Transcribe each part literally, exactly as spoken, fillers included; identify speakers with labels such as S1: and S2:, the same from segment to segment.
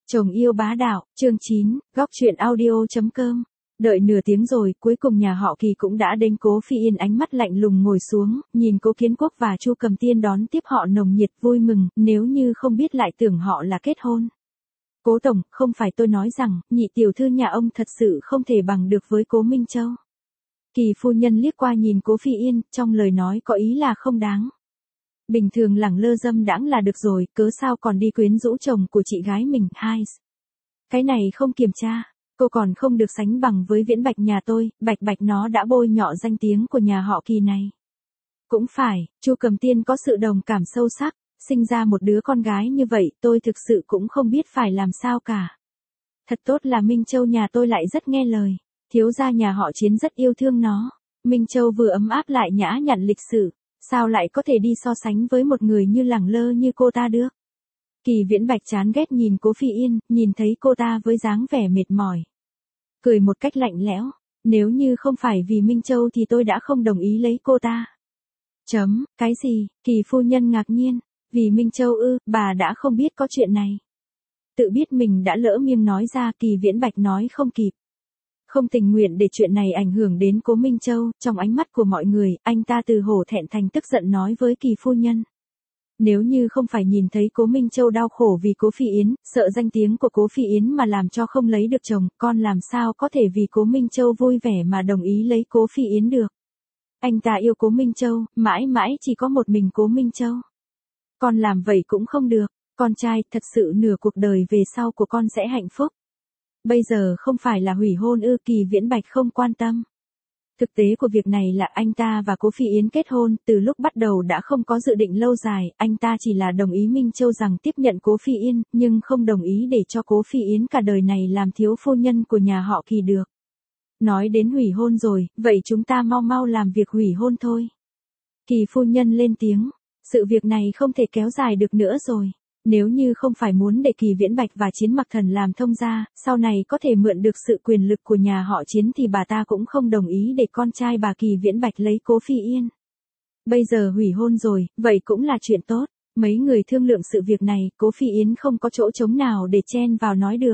S1: Chồng yêu bá đạo, chương chín, góc truyện audio.com. Đợi nửa tiếng rồi, cuối cùng nhà họ Kỳ cũng đã đến. Cố Phi Yên ánh mắt lạnh lùng ngồi xuống, nhìn Cố Kiến Quốc và Chu Cầm Tiên đón tiếp họ nồng nhiệt vui mừng, nếu như không biết lại tưởng họ là kết hôn. Cố tổng, không phải tôi nói rằng, nhị tiểu thư nhà ông thật sự không thể bằng được với Cố Minh Châu. Kỳ phu nhân liếc qua nhìn Cố Phi Yên, trong lời nói có ý là không đáng. Bình thường lẳng lơ dâm đãng là được rồi, cớ sao còn đi quyến rũ chồng của chị gái mình, hai. Cái này không kiểm tra, cô còn không được sánh bằng với Viễn Bạch nhà tôi, Bạch Bạch nó đã bôi nhọ danh tiếng của nhà họ Kỳ này. Cũng phải, Chu Cầm Tiên có sự đồng cảm sâu sắc, sinh ra một đứa con gái như vậy, tôi thực sự cũng không biết phải làm sao cả. Thật tốt là Minh Châu nhà tôi lại rất nghe lời, thiếu gia nhà họ Chiến rất yêu thương nó. Minh Châu vừa ấm áp lại nhã nhặn lịch sự. Sao lại có thể đi so sánh với một người như lẳng lơ như cô ta được? Kỳ Viễn Bạch chán ghét nhìn Cố Phi Yên, nhìn thấy cô ta với dáng vẻ mệt mỏi. Cười một cách lạnh lẽo, nếu như không phải vì Minh Châu thì tôi đã không đồng ý lấy cô ta. Chấm, cái gì? Kỳ phu nhân ngạc nhiên, vì Minh Châu ư, bà đã không biết có chuyện này. Tự biết mình đã lỡ miệng nói ra, Kỳ Viễn Bạch nói không kịp. Không tình nguyện để chuyện này ảnh hưởng đến Cố Minh Châu, trong ánh mắt của mọi người, anh ta từ hổ thẹn thành tức giận nói với Kỳ phu nhân. Nếu như không phải nhìn thấy Cố Minh Châu đau khổ vì Cố Phi Yến, sợ danh tiếng của Cố Phi Yến mà làm cho không lấy được chồng, con làm sao có thể vì Cố Minh Châu vui vẻ mà đồng ý lấy Cố Phi Yến được. Anh ta yêu Cố Minh Châu, mãi mãi chỉ có một mình Cố Minh Châu. Con làm vậy cũng không được, con trai, thật sự nửa cuộc đời về sau của con sẽ hạnh phúc. Bây giờ không phải là hủy hôn ư? Kỳ Viễn Bạch không quan tâm. Thực tế của việc này là anh ta và Cố Phi Yến kết hôn, từ lúc bắt đầu đã không có dự định lâu dài, anh ta chỉ là đồng ý Minh Châu rằng tiếp nhận Cố Phi Yên, nhưng không đồng ý để cho Cố Phi Yến cả đời này làm thiếu phu nhân của nhà họ Kỳ được. Nói đến hủy hôn rồi, vậy chúng ta mau mau làm việc hủy hôn thôi. Kỳ phu nhân lên tiếng, sự việc này không thể kéo dài được nữa rồi. Nếu như không phải muốn để Kỳ Viễn Bạch và Chiến Mặc Thần làm thông gia, sau này có thể mượn được sự quyền lực của nhà họ Chiến thì bà ta cũng không đồng ý để con trai bà Kỳ Viễn Bạch lấy Cố Phi Yên. Bây giờ hủy hôn rồi, vậy cũng là chuyện tốt. Mấy người thương lượng sự việc này, Cố Phi Yến không có chỗ trống nào để chen vào nói được.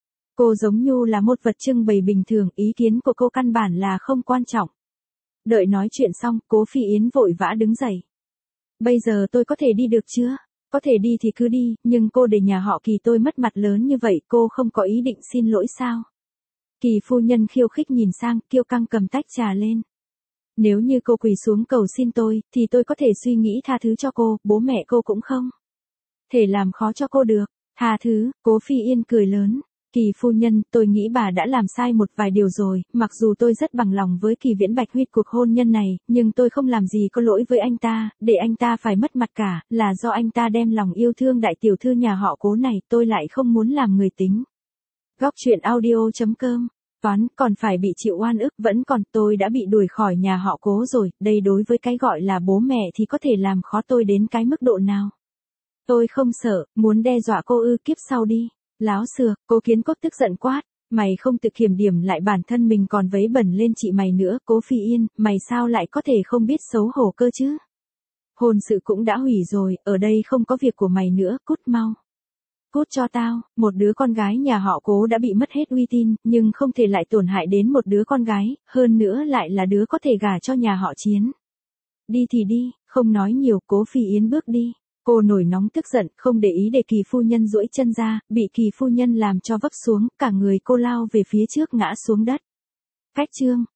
S1: Cô giống như là một vật trưng bày bình thường, ý kiến của cô căn bản là không quan trọng. Đợi nói chuyện xong, Cố Phi Yến vội vã đứng dậy. Bây giờ tôi có thể đi được chưa? Có thể đi thì cứ đi, nhưng cô để nhà họ Kỳ tôi mất mặt lớn như vậy, cô không có ý định xin lỗi sao? Kỳ phu nhân khiêu khích nhìn sang, kiêu căng cầm tách trà lên. Nếu như cô quỳ xuống cầu xin tôi, thì tôi có thể suy nghĩ tha thứ cho cô, bố mẹ cô cũng không thể làm khó cho cô được. Tha thứ, Cố Phi Yên cười lớn. Kỳ phu nhân, tôi nghĩ bà đã làm sai một vài điều rồi, mặc dù tôi rất bằng lòng với Kỳ Viễn Bạch huyết cuộc hôn nhân này, nhưng tôi không làm gì có lỗi với anh ta, để anh ta phải mất mặt cả, là do anh ta đem lòng yêu thương đại tiểu thư nhà họ Cố này, tôi lại không muốn làm người tính. Góc truyện audio.com, toán, còn phải bị chịu oan ức, vẫn còn, tôi đã bị đuổi khỏi nhà họ Cố rồi, đây đối với cái gọi là bố mẹ thì có thể làm khó tôi đến cái mức độ nào. Tôi không sợ, muốn đe dọa cô ư? Kiếp sau đi. Láo xược, Cố Kiến Quốc tức giận quát, mày không tự kiểm điểm lại bản thân mình còn vấy bẩn lên chị mày nữa. Cố Phi Yên, mày sao lại có thể không biết xấu hổ cơ chứ? Hôn sự cũng đã hủy rồi, ở đây không có việc của mày nữa, cút mau. Cút cho tao, một đứa con gái nhà họ Cố đã bị mất hết uy tín, nhưng không thể lại tổn hại đến một đứa con gái, hơn nữa lại là đứa có thể gả cho nhà họ Chiến. Đi thì đi, không nói nhiều. Cố Phi Yến bước đi. Cô nổi nóng tức giận, không để ý để Kỳ phu nhân duỗi chân ra, bị Kỳ phu nhân làm cho vấp xuống, cả người cô lao về phía trước ngã xuống đất. Cách chương